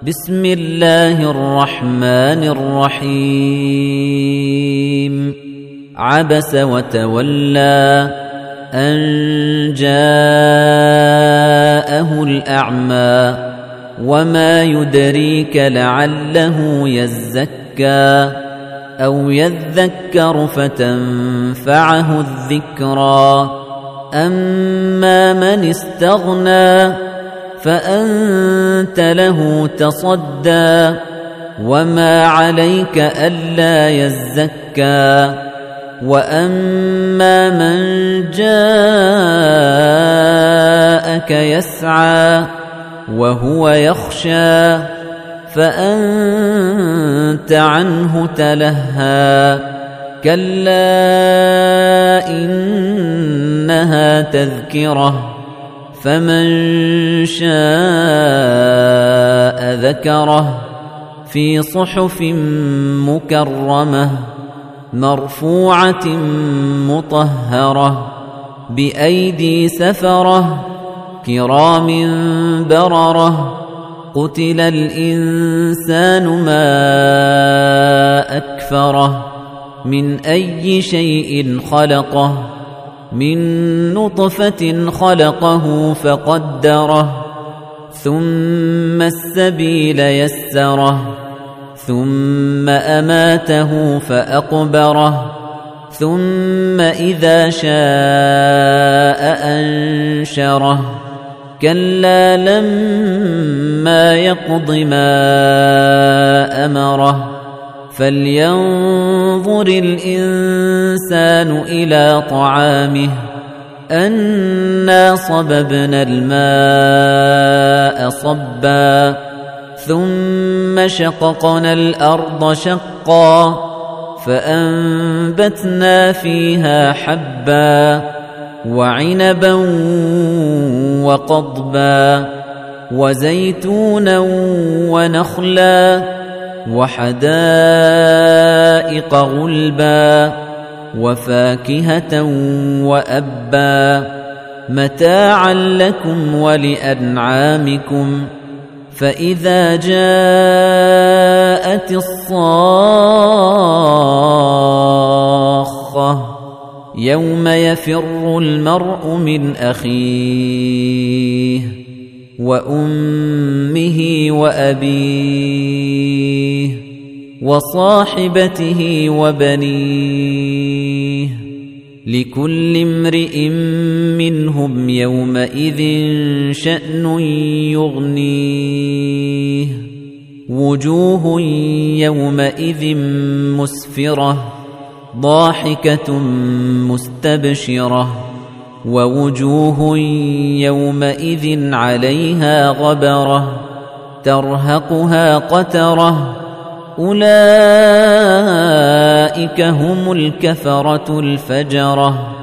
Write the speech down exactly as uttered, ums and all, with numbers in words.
بسم الله الرحمن الرحيم عبس وتولى أن جاءه الأعمى وما يدريك لعله يزكى أو يذكر فتنفعه الذكرى أما من استغنى فأنت له تصدى وما عليك ألا يزكى وأما من جاءك يسعى وهو يخشى فأنت عنه تلهى كلا إنها تذكرة فمن شاء ذكره في صحف مكرمة مرفوعة مطهرة بأيدي سفرة كرام بررة قتل الإنسان ما أكفره من أي شيء خلقه من نطفة خلقه فقدره ثم السبيل يسره ثم أماته فأقبره ثم إذا شاء أنشره كلا لما يقض ما أمره فلينظر الإنسان إلى طعامه أنا صببنا الماء صبا ثم شققنا الأرض شقا فأنبتنا فيها حبا وعنبا وقضبا وزيتونا ونخلا وحدائق غلبا وفاكهة وأبا متاعا لكم ولأنعامكم فإذا جاءت الصاخة يوم يفر المرء من أخيه وأمه وأبيه وصاحبته وبنيه لكل امرئ منهم يومئذ شأن يغنيه وجوه يومئذ مسفرة ضاحكة مستبشرة ووجوه يومئذ عليها غبرة ترهقها قترة أولئك هم الكفرة الفجرة